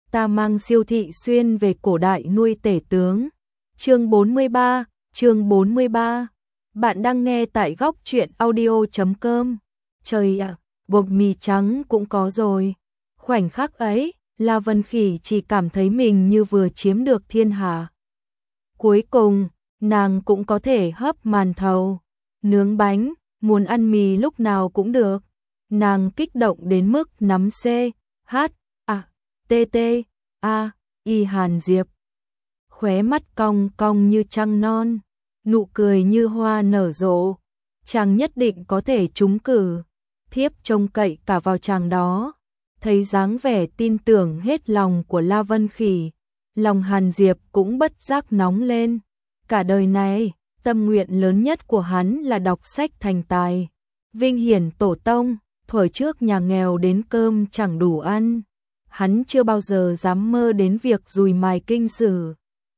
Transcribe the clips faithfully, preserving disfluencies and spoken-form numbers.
ta mang Siêu Thị Xuyên về cổ đại nuôi tể tướng. Chương bốn mươi ba, chương bốn mươi ba. Bạn đang nghe tại góc truyện audio chấm com. Trời ạ, bột mì trắng cũng có rồi. Khoảnh khắc ấy, La Vân Khỉ chỉ cảm thấy mình như vừa chiếm được thiên hạ. Cuối cùng, nàng cũng có thể hấp màn thầu, nướng bánh, muốn ăn mì lúc nào cũng được. Nàng kích động đến mức nắm C, H, A, T, T, A, Y Hàn Diệp. Khóe mắt cong cong như trăng non, nụ cười như hoa nở rộ. Chàng nhất định có thể trúng cử, thiếp trông cậy cả vào chàng đó. Thấy dáng vẻ tin tưởng hết lòng của La Vân Khỉ, lòng Hàn Diệp cũng bất giác nóng lên. Cả đời này, tâm nguyện lớn nhất của hắn là đọc sách thành tài, vinh hiển tổ tông. Thuở trước nhà nghèo đến cơm chẳng đủ ăn, hắn chưa bao giờ dám mơ đến việc dùi mài kinh sử.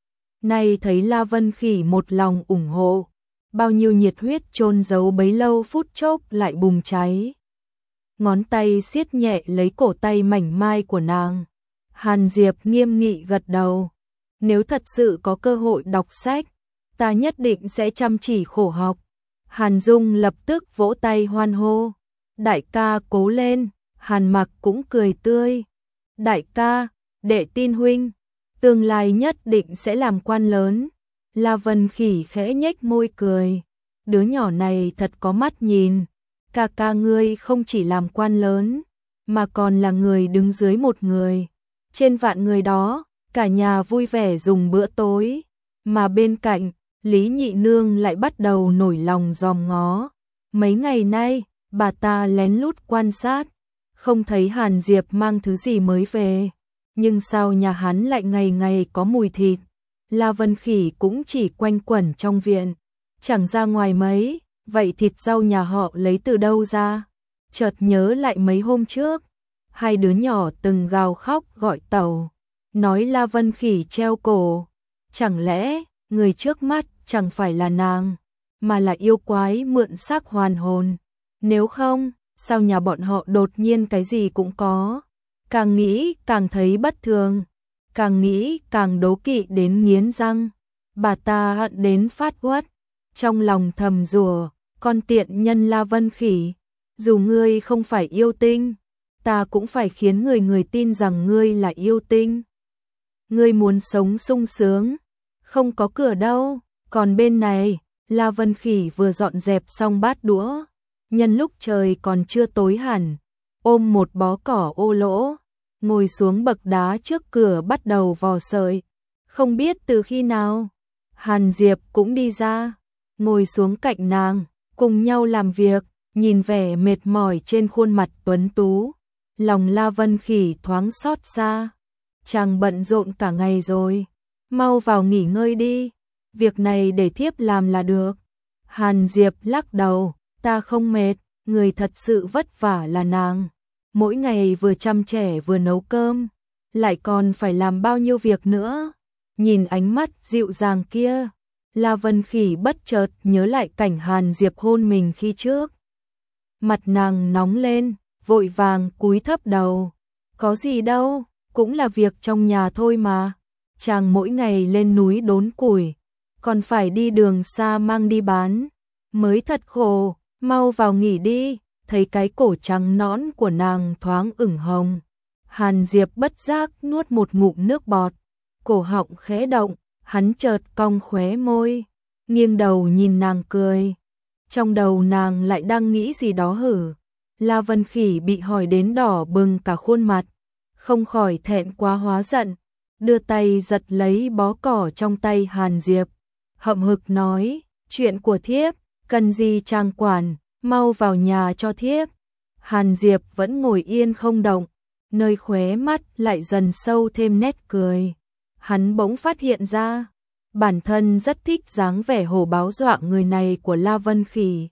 Nay thấy La Vân Khỉ một lòng ủng hộ, bao nhiêu nhiệt huyết chôn giấu bấy lâu phút chốc lại bùng cháy. Ngón tay siết nhẹ lấy cổ tay mảnh mai của nàng. Hàn Diệp nghiêm nghị gật đầu. Nếu thật sự có cơ hội đọc sách, ta nhất định sẽ chăm chỉ khổ học. Hàn Dung lập tức vỗ tay hoan hô. Đại ca cố lên. Hàn Mặc cũng cười tươi. Đại ca, đệ tin huynh, tương lai nhất định sẽ làm quan lớn. La Vân Khỉ khẽ nhếch môi cười. Đứa nhỏ này thật có mắt nhìn. Ca ca ngươi không chỉ làm quan lớn, mà còn là người đứng dưới một người. Trên vạn người đó, cả nhà vui vẻ dùng bữa tối. Mà bên cạnh, Lý Nhị Nương lại bắt đầu nổi lòng dòm ngó. Mấy ngày nay, bà ta lén lút quan sát, không thấy Hàn Diệp mang thứ gì mới về. Nhưng sao nhà hắn lại ngày ngày có mùi thịt? La Vân Khỉ cũng chỉ quanh quẩn trong viện, chẳng ra ngoài mấy. Vậy thịt rau nhà họ lấy từ đâu ra? Chợt nhớ lại mấy hôm trước, hai đứa nhỏ từng gào khóc gọi tàu, nói La Vân Khỉ treo cổ. Chẳng lẽ người trước mắt chẳng phải là nàng, mà là yêu quái mượn xác hoàn hồn? Nếu không, sao nhà bọn họ đột nhiên cái gì cũng có? Càng nghĩ càng thấy bất thường, càng nghĩ càng đố kỵ đến nghiến răng. Bà ta hận đến phát uất, trong lòng thầm rủa, con tiện nhân La Vân Khỉ, dù ngươi không phải yêu tinh, ta cũng phải khiến người người tin rằng ngươi là yêu tinh. Ngươi muốn sống sung sướng, không có cửa đâu. Còn bên này, La Vân Khỉ vừa dọn dẹp xong bát đũa, nhân lúc trời còn chưa tối hẳn, ôm một bó cỏ ô lỗ, ngồi xuống bậc đá trước cửa bắt đầu vò sợi. Không biết từ khi nào, Hàn Diệp cũng đi ra, ngồi xuống cạnh nàng, cùng nhau làm việc. Nhìn vẻ mệt mỏi trên khuôn mặt tuấn tú, lòng La Vân Khỉ thoáng xót xa. Chàng bận rộn cả ngày rồi, mau vào nghỉ ngơi đi, việc này để thiếp làm là được. Hàn Diệp lắc đầu, ta không mệt, người thật sự vất vả là nàng. Mỗi ngày vừa chăm trẻ vừa nấu cơm, lại còn phải làm bao nhiêu việc nữa. Nhìn ánh mắt dịu dàng kia, La Vân Khỉ bất chợt nhớ lại cảnh Hàn Diệp hôn mình khi trước. Mặt nàng nóng lên, vội vàng cúi thấp đầu. Có gì đâu, cũng là việc trong nhà thôi mà. Chàng mỗi ngày lên núi đốn củi, còn phải đi đường xa mang đi bán, mới thật khổ. Mau vào nghỉ đi. Thấy cái cổ trắng nõn của nàng thoáng ửng hồng, Hàn Diệp bất giác nuốt một ngụm nước bọt, cổ họng khẽ động, hắn chợt cong khóe môi, nghiêng đầu nhìn nàng cười. Trong đầu nàng lại đang nghĩ gì đó hử. La Vân Khỉ bị hỏi đến đỏ bừng cả khuôn mặt, không khỏi thẹn quá hóa giận, đưa tay giật lấy bó cỏ trong tay Hàn Diệp, hậm hực nói, chuyện của thiếp, cần gì chàng quản, mau vào nhà cho thiếp. Hàn Diệp vẫn ngồi yên không động, nơi khóe mắt lại dần sâu thêm nét cười. Hắn bỗng phát hiện ra, bản thân rất thích dáng vẻ hổ báo dọa người này của La Vân Khỉ.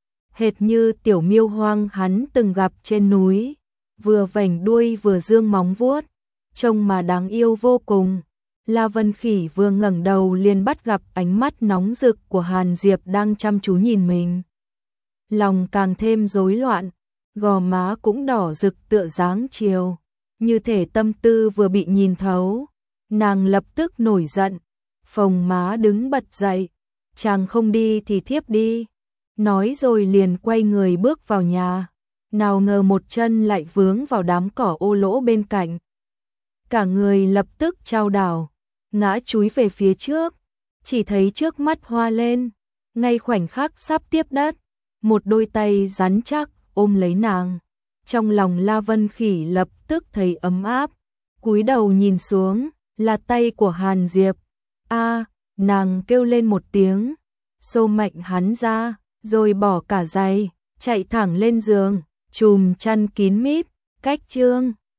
Hệt như tiểu miêu hoang hắn từng gặp trên núi, vừa vểnh đuôi vừa dương móng vuốt, trông mà đáng yêu vô cùng. La Vân Khỉ vừa ngẩng đầu liền bắt gặp ánh mắt nóng rực của Hàn Diệp đang chăm chú nhìn mình. Lòng càng thêm rối loạn, gò má cũng đỏ rực tựa dáng chiều. như thể tâm tư vừa bị nhìn thấu. Nàng lập tức nổi giận, phồng má đứng bật dậy, chàng không đi thì thiếp đi. Nói rồi liền quay người bước vào nhà, nào ngờ một chân lại vướng vào đám cỏ ô lỗ bên cạnh. Cả người lập tức chao đảo, ngã chúi về phía trước, chỉ thấy trước mắt hoa lên, ngay khoảnh khắc sắp tiếp đất, một đôi tay rắn chắc ôm lấy nàng. Trong lòng La Vân Khỉ lập tức thấy ấm áp, cúi đầu nhìn xuống, là tay của Hàn Diệp. A, nàng kêu lên một tiếng, xô mạnh hắn ra, rồi bỏ cả giày, chạy thẳng lên giường, chùm chăn kín mít, cách chương.